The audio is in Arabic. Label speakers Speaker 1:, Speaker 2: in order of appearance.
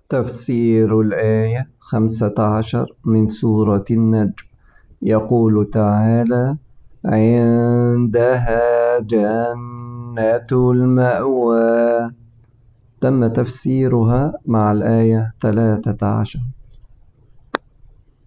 Speaker 1: تفسير الآية 15 من سورة النجم. يقول تعالى: عندها جنة المأوى. تم تفسيرها مع الآية 13.